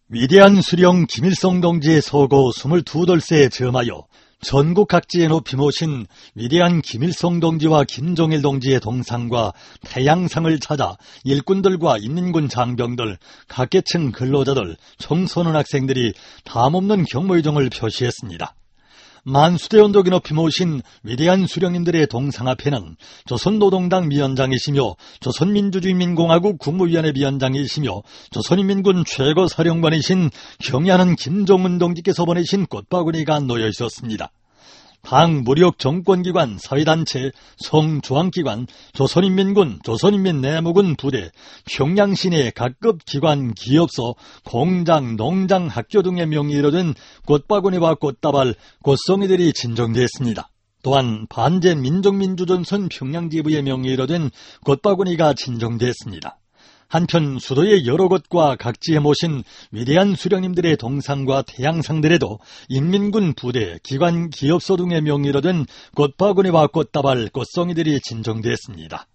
위대한 수령 김일성 동지의 서거 22돌세에 점하여 전국 각지에 높이 모신 위대한 김일성 동지와 김정일 동지의 동상과 태양상을 찾아 일꾼들과 인민군 장병들, 각계층 근로자들, 청소년 학생들이 담없는 경무의정을 표시했습니다. 만수대 언덕에 높이 모신 위대한 수령님들의 동상 앞에는 조선노동당 위원장이시며 조선민주주의인민공화국 국무위원회 위원장이시며 조선인민군 최고사령관이신 경애하는 김정은 동지께서 보내신 꽃바구니가 놓여 있었습니다. 당, 무력, 정권기관, 사회단체, 성조항기관, 조선인민군, 조선인민내무군 부대, 평양시내 각급 기관, 기업소, 공장, 농장, 학교 등의 명의로 된 꽃바구니와 꽃다발, 꽃송이들이 진정됐습니다. 또한 반제민족민주전선 평양지부의 명의로 된 꽃바구니가 진정됐습니다. 한편 수도의 여러 곳과 각지에 모신 위대한 수령님들의 동상과 태양상들에도 인민군 부대, 기관, 기업소 등의 명의로 된 꽃바구니와 꽃다발, 꽃송이들이 진정됐습니다.